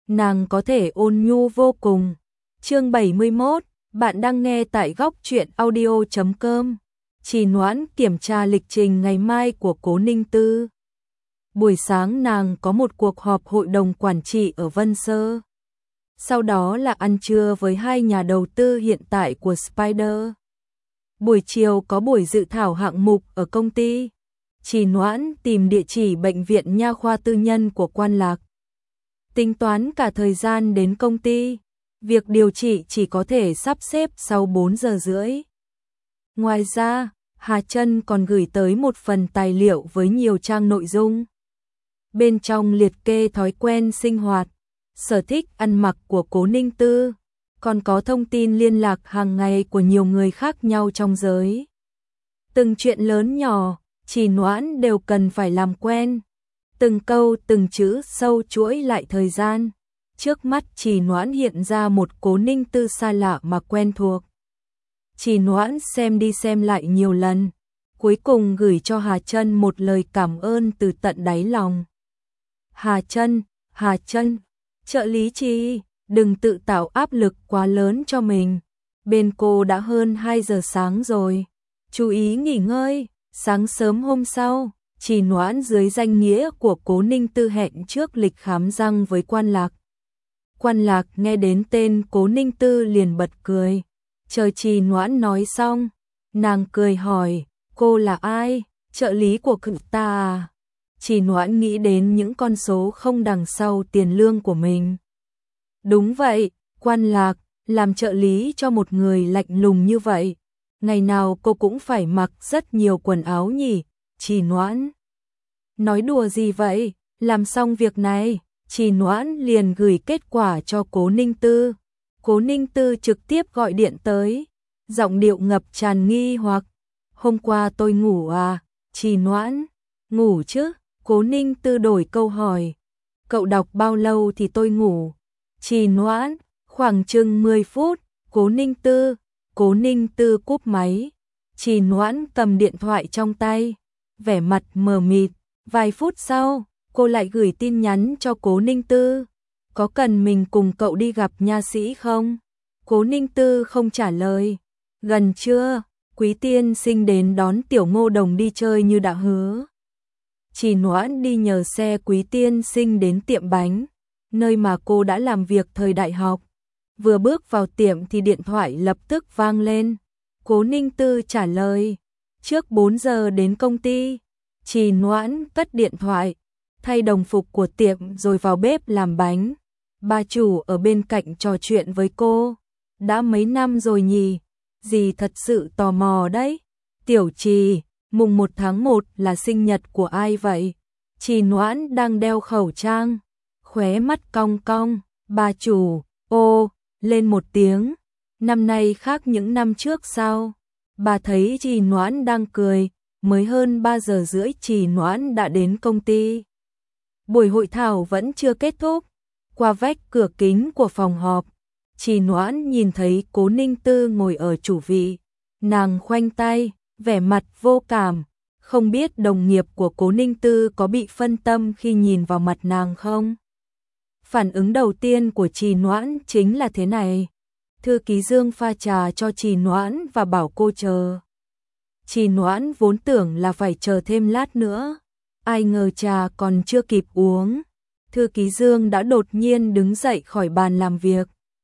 nàng có thể ôn nhu vô cùng. Chương 71, bạn đang nghe tại góc truyện audio.com. Trì Noãn kiểm tra lịch trình ngày mai của Cố Ninh Tư. Buổi sáng nàng có một cuộc họp hội đồng quản trị ở Vân Sơ. Sau đó là ăn trưa với hai nhà đầu tư hiện tại của Spider. Buổi chiều có buổi dự thảo hạng mục ở công ty. Trì Noãn tìm địa chỉ bệnh viện nha khoa tư nhân của Quan Lạc. Tính toán cả thời gian đến công ty, việc điều trị chỉ có thể sắp xếp sau 4 giờ rưỡi. Ngoài ra, Hà Trân còn gửi tới một phần tài liệu với nhiều trang nội dung. Bên trong liệt kê thói quen sinh hoạt, sở thích ăn mặc của Cố Ninh Tư, còn có thông tin liên lạc hàng ngày của nhiều người khác nhau trong giới. Từng chuyện lớn nhỏ, Trì Noãn đều cần phải làm quen. Từng câu từng chữ sâu chuỗi lại thời gian. Trước mắt Trì Noãn hiện ra một Cố Ninh Tư xa lạ mà quen thuộc. Trì Noãn xem đi xem lại nhiều lần, cuối cùng gửi cho Hà Trân một lời cảm ơn từ tận đáy lòng. Hà Trân, trợ lý Trì, đừng tự tạo áp lực quá lớn cho mình. Bên cô đã hơn 2 giờ sáng rồi, chú ý nghỉ ngơi. Sáng sớm hôm sau, Trì Noãn dưới danh nghĩa của Cố Ninh Tư hẹn trước lịch khám răng với Quan Lạc. Quan Lạc nghe đến tên Cố Ninh Tư liền bật cười. Chờ Trì Noãn nói xong, nàng cười hỏi, cô là ai, trợ lý của cậu ta à? Trì Noãn nghĩ đến những con số không đằng sau tiền lương của mình. Đúng vậy, Quan Lạc, làm trợ lý cho một người lạnh lùng như vậy. Ngày nào cô cũng phải mặc rất nhiều quần áo nhỉ, Trì Noãn. Nói đùa gì vậy, làm xong việc này, Trì Noãn liền gửi kết quả cho Cố Ninh Tư. Cố Ninh Tư trực tiếp gọi điện tới, giọng điệu ngập tràn nghi hoặc. Hôm qua tôi ngủ à, Trì Noãn, ngủ chứ, Cố Ninh Tư đổi câu hỏi. Cậu đọc bao lâu thì tôi ngủ, Trì Noãn, khoảng chừng 10 phút, Cố Ninh Tư cúp máy. Trì Noãn cầm điện thoại trong tay, vẻ mặt mờ mịt. Vài phút sau, cô lại gửi tin nhắn cho Cố Ninh Tư. Có cần mình cùng cậu đi gặp nha sĩ không? Cố Ninh Tư không trả lời. Gần trưa, Quý tiên sinh đến đón Tiểu Ngô Đồng đi chơi như đã hứa. Trì Noãn đi nhờ xe Quý tiên sinh đến tiệm bánh, nơi mà cô đã làm việc thời đại học. Vừa bước vào tiệm thì điện thoại lập tức vang lên. Cố Ninh Tư trả lời, trước 4 giờ đến công ty. Trì Noãn cất điện thoại, thay đồng phục của tiệm rồi vào bếp làm bánh. Bà chủ ở bên cạnh trò chuyện với cô. Đã mấy năm rồi nhỉ? Dì thật sự tò mò đấy. Tiểu Trì, mùng 1 tháng 1 là sinh nhật của ai vậy? Trì Noãn đang đeo khẩu trang, khóe mắt cong cong. Bà chủ, ô, lên một tiếng. Năm nay khác những năm trước sao? Bà thấy Trì Noãn đang cười. Mới hơn 3 giờ rưỡi Trì Noãn đã đến công ty. Buổi hội thảo vẫn chưa kết thúc. Qua vách cửa kính của phòng họp, Trì Noãn nhìn thấy Cố Ninh Tư ngồi ở chủ vị. Nàng khoanh tay, vẻ mặt vô cảm. Không biết đồng nghiệp của Cố Ninh Tư có bị phân tâm khi nhìn vào mặt nàng không? Phản ứng đầu tiên của Trì Noãn chính là thế này. Thư ký Dương pha trà cho Trì Noãn và bảo cô chờ. Trì Noãn vốn tưởng là phải chờ thêm lát nữa. Ai ngờ trà còn chưa kịp uống, thư ký Dương đã đột nhiên đứng dậy khỏi bàn làm việc.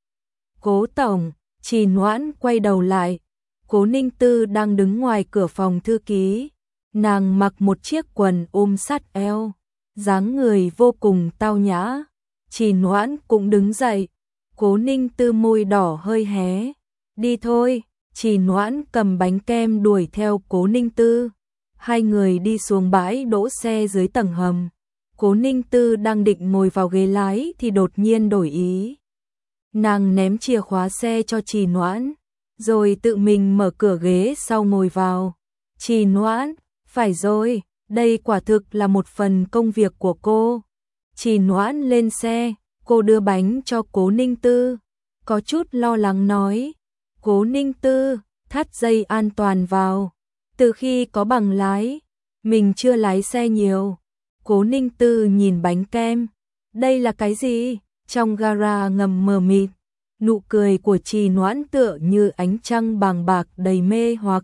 Cố tổng, Trì Noãn quay đầu lại. Cố Ninh Tư đang đứng ngoài cửa phòng thư ký. Nàng mặc một chiếc quần ôm sát eo, dáng người vô cùng tao nhã. Trì Noãn cũng đứng dậy. Cố Ninh Tư môi đỏ hơi hé. Đi thôi. Trì Noãn cầm bánh kem đuổi theo Cố Ninh Tư. Hai người đi xuống bãi đỗ xe dưới tầng hầm. Cố Ninh Tư đang định ngồi vào ghế lái thì đột nhiên đổi ý. Nàng ném chìa khóa xe cho Trì Noãn, rồi tự mình mở cửa ghế sau ngồi vào. Trì Noãn, phải rồi, đây quả thực là một phần công việc của cô. Trì Noãn lên xe, cô đưa bánh cho Cố Ninh Tư, có chút lo lắng nói. Cố Ninh Tư, thắt dây an toàn vào. Từ khi có bằng lái, mình chưa lái xe nhiều. Cố Ninh Tư nhìn bánh kem. Đây là cái gì? Trong gara ngầm mờ mịt, nụ cười của Trì Noãn tựa như ánh trăng bàng bạc đầy mê hoặc.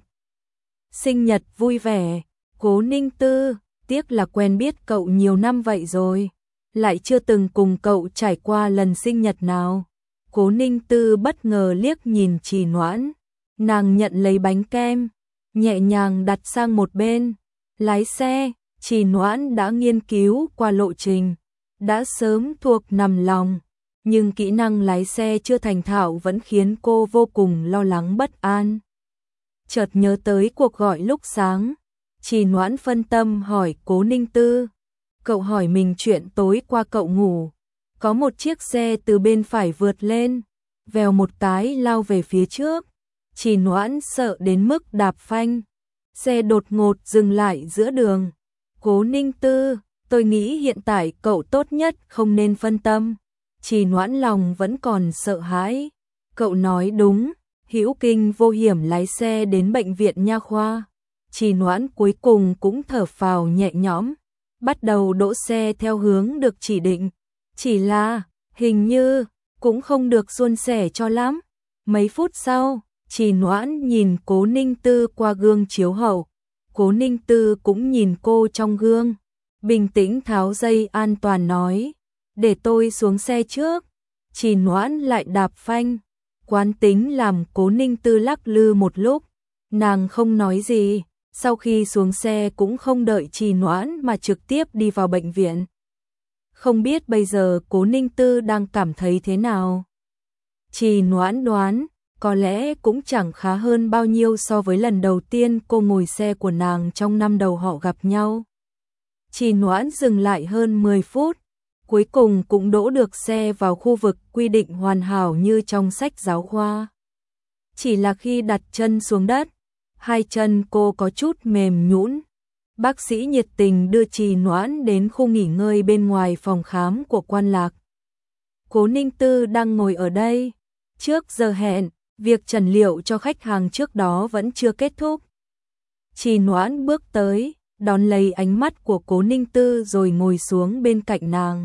Sinh nhật vui vẻ, Cố Ninh Tư, tiếc là quen biết cậu nhiều năm vậy rồi, lại chưa từng cùng cậu trải qua lần sinh nhật nào. Cố Ninh Tư bất ngờ liếc nhìn Trì Noãn, nàng nhận lấy bánh kem, nhẹ nhàng đặt sang một bên. Lái xe, Trì Noãn đã nghiên cứu qua lộ trình, đã sớm thuộc nằm lòng, nhưng kỹ năng lái xe chưa thành thạo vẫn khiến cô vô cùng lo lắng bất an. Chợt nhớ tới cuộc gọi lúc sáng, Trì Noãn phân tâm hỏi Cố Ninh Tư, cậu hỏi mình chuyện tối qua cậu ngủ, có một chiếc xe từ bên phải vượt lên, vèo một cái lao về phía trước. Trì Noãn sợ đến mức đạp phanh, xe đột ngột dừng lại giữa đường. Cố Ninh Tư, tôi nghĩ hiện tại cậu tốt nhất không nên phân tâm. Trì Noãn lòng vẫn còn sợ hãi. Cậu nói đúng, hữu kinh vô hiểm lái xe đến bệnh viện nha khoa. Trì Noãn cuối cùng cũng thở phào nhẹ nhõm, bắt đầu đỗ xe theo hướng được chỉ định. Chỉ là, hình như, cũng không được suôn sẻ cho lắm. Mấy phút sau, Trì Noãn nhìn Cố Ninh Tư qua gương chiếu hậu. Cố Ninh Tư cũng nhìn cô trong gương, bình tĩnh tháo dây an toàn nói, để tôi xuống xe trước. Trì Noãn lại đạp phanh, quán tính làm Cố Ninh Tư lắc lư một lúc, nàng không nói gì, sau khi xuống xe cũng không đợi Trì Noãn mà trực tiếp đi vào bệnh viện. Không biết bây giờ Cố Ninh Tư đang cảm thấy thế nào? Trì Noãn đoán, có lẽ cũng chẳng khá hơn bao nhiêu so với lần đầu tiên cô ngồi xe của nàng trong năm đầu họ gặp nhau. Trì Noãn dừng lại hơn 10 phút, cuối cùng cũng đỗ được xe vào khu vực quy định hoàn hảo như trong sách giáo khoa. Chỉ là khi đặt chân xuống đất, hai chân cô có chút mềm nhũn. Bác sĩ nhiệt tình đưa Trì Noãn đến khu nghỉ ngơi bên ngoài phòng khám của Quan Lạc. Cố Ninh Tư đang ngồi ở đây. Trước giờ hẹn, việc trần liệu cho khách hàng trước đó vẫn chưa kết thúc. Trì Noãn bước tới, đón lấy ánh mắt của Cố Ninh Tư rồi ngồi xuống bên cạnh nàng.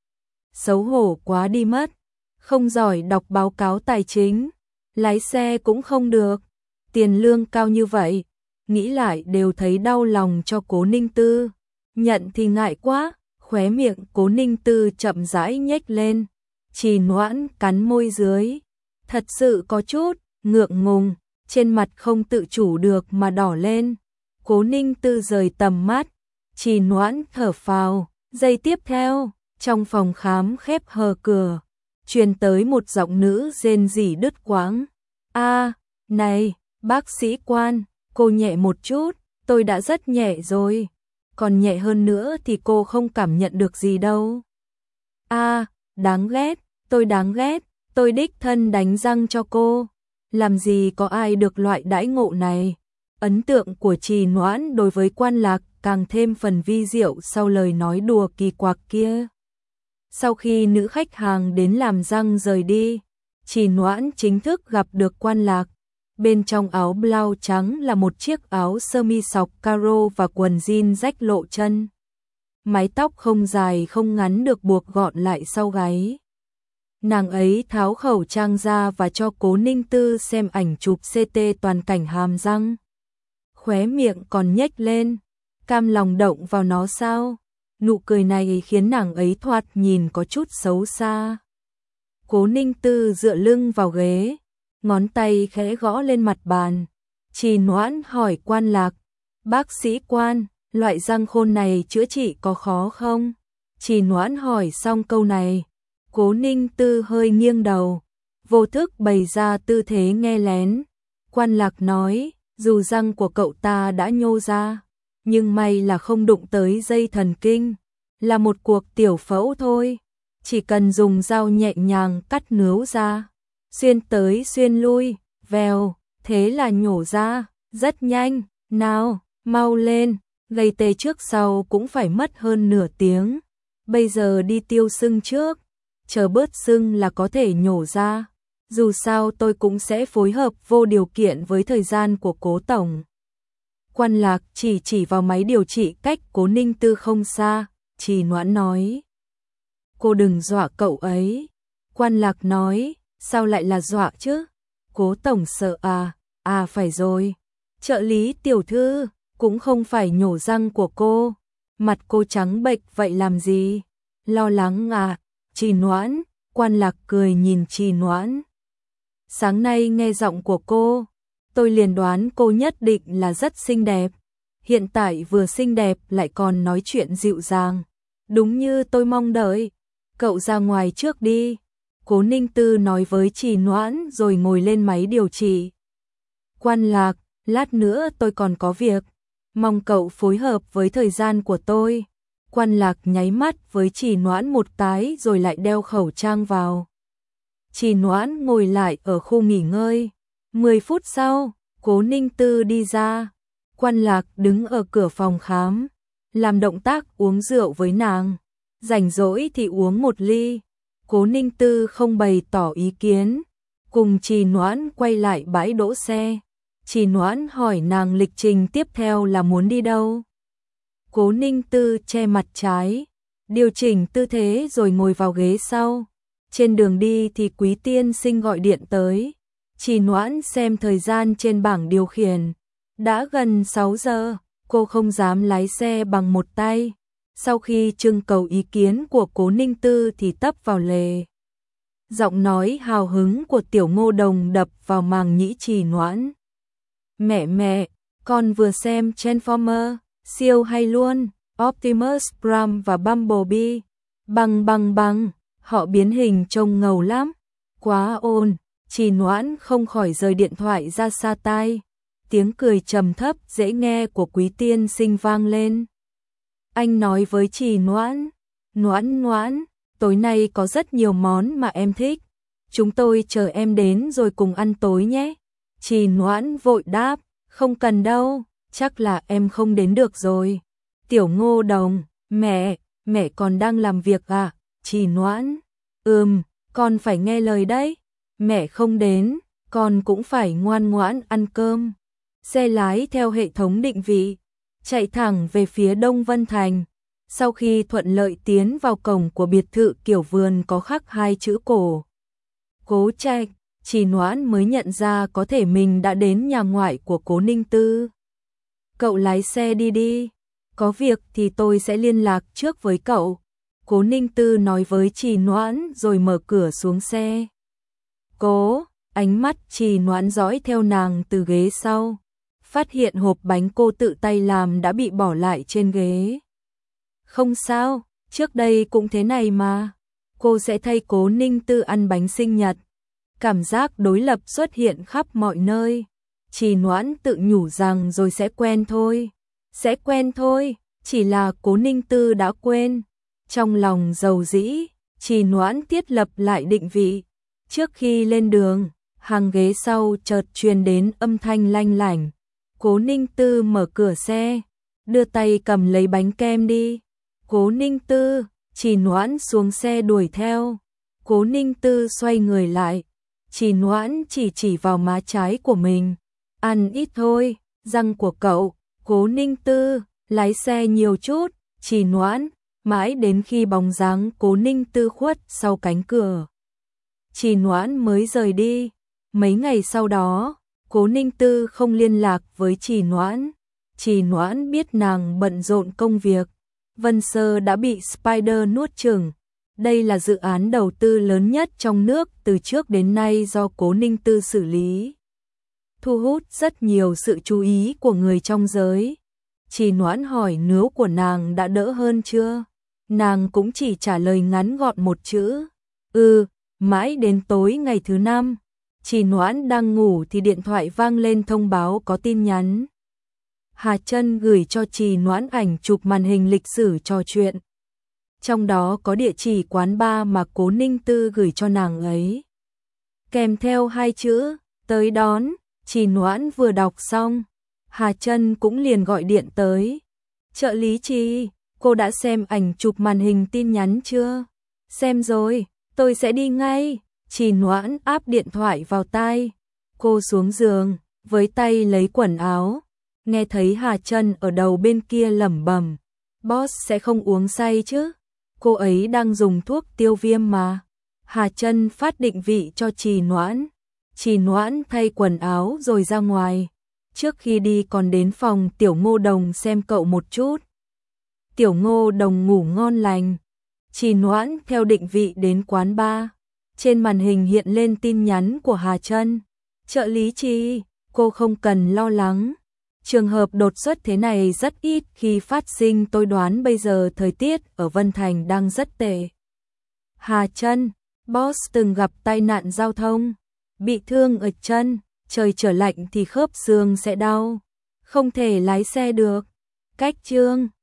Xấu hổ quá đi mất, không giỏi đọc báo cáo tài chính, lái xe cũng không được, tiền lương cao như vậy, nghĩ lại đều thấy đau lòng cho Cố Ninh Tư. Nhận thì ngại quá, khóe miệng Cố Ninh Tư chậm rãi nhếch lên. Trì Noãn cắn môi dưới, thật sự có chút ngượng ngùng, trên mặt không tự chủ được mà đỏ lên. Cố Ninh Tư rời tầm mắt, Trì Noãn thở phào. Giây tiếp theo, trong phòng khám khép hờ cửa, truyền tới một giọng nữ rên rỉ đứt quãng. A, này, bác sĩ Quan, cô nhẹ một chút, tôi đã rất nhẹ rồi. Còn nhẹ hơn nữa thì cô không cảm nhận được gì đâu. A, đáng ghét, tôi đích thân đánh răng cho cô. Làm gì có ai được loại đãi ngộ này. Ấn tượng của Trì Noãn đối với Quan Lạc càng thêm phần vi diệu sau lời nói đùa kỳ quặc kia. Sau khi nữ khách hàng đến làm răng rời đi, Trì Noãn chính thức gặp được Quan Lạc. Bên trong áo blau trắng là một chiếc áo sơ mi sọc caro và quần jean rách lộ chân. Mái tóc không dài không ngắn được buộc gọn lại sau gáy. Nàng ấy tháo khẩu trang ra và cho Cố Ninh Tư xem ảnh chụp CT toàn cảnh hàm răng. Khóe miệng còn nhếch lên, cam lòng động vào nó sao? Nụ cười này khiến nàng ấy thoạt nhìn có chút xấu xa. Cố Ninh Tư dựa lưng vào ghế, ngón tay khẽ gõ lên mặt bàn. Trì Noãn hỏi Quan Lạc, bác sĩ Quan, loại răng khôn này chữa trị có khó không? Trì Noãn hỏi xong câu này, Cố Ninh Tư hơi nghiêng đầu, vô thức bày ra tư thế nghe lén. Quan Lạc nói, dù răng của cậu ta đã nhô ra, nhưng may là không đụng tới dây thần kinh, là một cuộc tiểu phẫu thôi, chỉ cần dùng dao nhẹ nhàng cắt nướu ra, xuyên tới xuyên lui, vèo, thế là nhổ ra, rất nhanh, nào, mau lên, gây tê trước sau cũng phải mất hơn nửa tiếng, bây giờ đi tiêu sưng trước, chờ bớt sưng là có thể nhổ ra. Dù sao tôi cũng sẽ phối hợp vô điều kiện với thời gian của Cố tổng. Quan Lạc chỉ vào máy điều trị cách Cố Ninh Tư không xa, Trì Noãn nói. cô đừng dọa cậu ấy. Quan Lạc nói, sao lại là dọa chứ? Cố tổng sợ à? À phải rồi. Trợ lý tiểu thư, cũng không phải nhổ răng của cô. Mặt cô trắng bệch vậy làm gì? Lo lắng à? Trì Noãn, Quan Lạc cười nhìn Trì Noãn. Sáng nay nghe giọng của cô, tôi liền đoán cô nhất định là rất xinh đẹp. Hiện tại vừa xinh đẹp lại còn nói chuyện dịu dàng. Đúng như tôi mong đợi. Cậu ra ngoài trước đi. Cố Ninh Tư nói với Trì Noãn rồi ngồi lên máy điều trị. Quan Lạc, lát nữa tôi còn có việc. Mong cậu phối hợp với thời gian của tôi. Quan Lạc nháy mắt với Trì Noãn một cái rồi lại đeo khẩu trang vào. Trì Noãn ngồi lại ở khu nghỉ ngơi. 10 phút sau, Cố Ninh Tư đi ra. Quan Lạc đứng ở cửa phòng khám, làm động tác uống rượu với nàng. Rảnh rỗi thì uống một ly. Cố Ninh Tư không bày tỏ ý kiến, cùng Trì Noãn quay lại bãi đỗ xe. Trì Noãn hỏi nàng lịch trình tiếp theo là muốn đi đâu. Cố Ninh Tư che mặt trái, điều chỉnh tư thế rồi ngồi vào ghế sau. Trên đường đi thì Quý tiên sinh gọi điện tới. Trì Noãn xem thời gian trên bảng điều khiển. Đã gần 6 giờ, cô không dám lái xe bằng một tay. Sau khi trưng cầu ý kiến của Cố Ninh Tư thì tấp vào lề. Giọng nói hào hứng của Tiểu Ngô Đồng đập vào màng nhĩ Trì Noãn. Mẹ, con vừa xem Transformer, siêu hay luôn, Optimus Prime và Bumblebee. Bằng, họ biến hình trông ngầu lắm. Quá ồn, Trì Noãn không khỏi rời điện thoại ra xa tai. Tiếng cười trầm thấp dễ nghe của Quý tiên sinh vang lên. Anh nói với Trì Noãn, Noãn, tối nay có rất nhiều món mà em thích. Chúng tôi chờ em đến rồi cùng ăn tối nhé. Trì Noãn vội đáp, không cần đâu, chắc là em không đến được rồi. Tiểu Ngô Đồng, mẹ còn đang làm việc à? Trì Noãn, con phải nghe lời đấy. Mẹ không đến, con cũng phải ngoan ngoãn ăn cơm. Xe lái theo hệ thống định vị, chạy thẳng về phía Đông Vân Thành. Sau khi thuận lợi tiến vào cổng của biệt thự kiểu vườn có khắc 2 chữ cổ Cố Trạch, Trì Noãn mới nhận ra có thể mình đã đến nhà ngoại của Cố Ninh Tư. Cậu lái xe đi, có việc thì tôi sẽ liên lạc trước với cậu. Cố Ninh Tư nói với Trì Noãn rồi mở cửa xuống xe. Cố, ánh mắt Trì Noãn dõi theo nàng từ ghế sau. Phát hiện hộp bánh cô tự tay làm đã bị bỏ lại trên ghế. Không sao, trước đây cũng thế này mà. Cô sẽ thay Cố Ninh Tư ăn bánh sinh nhật. Cảm giác đối lập xuất hiện khắp mọi nơi. Trì Noãn tự nhủ rằng rồi sẽ quen thôi. Chỉ là Cố Ninh Tư đã quên. Trong lòng dầu dĩ, Trì Noãn thiết lập lại định vị. Trước khi lên đường, hàng ghế sau chợt truyền đến âm thanh lanh lảnh. Cố Ninh Tư mở cửa xe, đưa tay cầm lấy bánh kem đi. Cố Ninh Tư, Trì Noãn xuống xe đuổi theo. Cố Ninh Tư xoay người lại. Trì Noãn chỉ vào má trái của mình. Ăn ít thôi, răng của cậu. Cố Ninh Tư, lái xe nhiều chút. Trì Noãn, mãi đến khi bóng dáng Cố Ninh Tư khuất sau cánh cửa, Trì Noãn mới rời đi. Mấy ngày sau đó, Cố Ninh Tư không liên lạc với Trì Noãn. Trì Noãn biết nàng bận rộn công việc. Vân Sơ đã bị Spider nuốt chửng. Đây là dự án đầu tư lớn nhất trong nước từ trước đến nay do Cố Ninh Tư xử lý. Thu hút rất nhiều sự chú ý của người trong giới. Trì Noãn hỏi nướu của nàng đã đỡ hơn chưa? Nàng cũng chỉ trả lời ngắn gọn một chữ. Mãi đến tối ngày thứ 5. Trì Noãn đang ngủ thì điện thoại vang lên thông báo có tin nhắn. Hà Trân gửi cho Trì Noãn ảnh chụp màn hình lịch sử trò chuyện. Trong đó có địa chỉ quán bar mà Cố Ninh Tư gửi cho nàng ấy. Kèm theo 2 chữ, tới đón. Trì Noãn vừa đọc xong, Hà Trân cũng liền gọi điện tới. Trợ lý Trì, cô đã xem ảnh chụp màn hình tin nhắn chưa? Xem rồi, tôi sẽ đi ngay. Trì Noãn áp điện thoại vào tai. Cô xuống giường, với tay lấy quần áo. Nghe thấy Hà Trân ở đầu bên kia lẩm bẩm. Boss sẽ không uống say chứ? cô ấy đang dùng thuốc tiêu viêm mà. Hà Trân phát định vị cho Trì Noãn. Trì Noãn thay quần áo rồi ra ngoài. Trước khi đi còn đến phòng Tiểu Ngô Đồng xem cậu một chút. Tiểu Ngô Đồng ngủ ngon lành. Trì Noãn theo định vị đến quán bar. Trên màn hình hiện lên tin nhắn của Hà Trân. Trợ lý Trì, cô không cần lo lắng. Trường hợp đột xuất thế này rất ít khi phát sinh, tôi đoán bây giờ thời tiết ở Vân Thành đang rất tệ. Hà Trân, boss từng gặp tai nạn giao thông, bị thương ở chân, trời trở lạnh thì khớp xương sẽ đau, không thể lái xe được. Cách Trương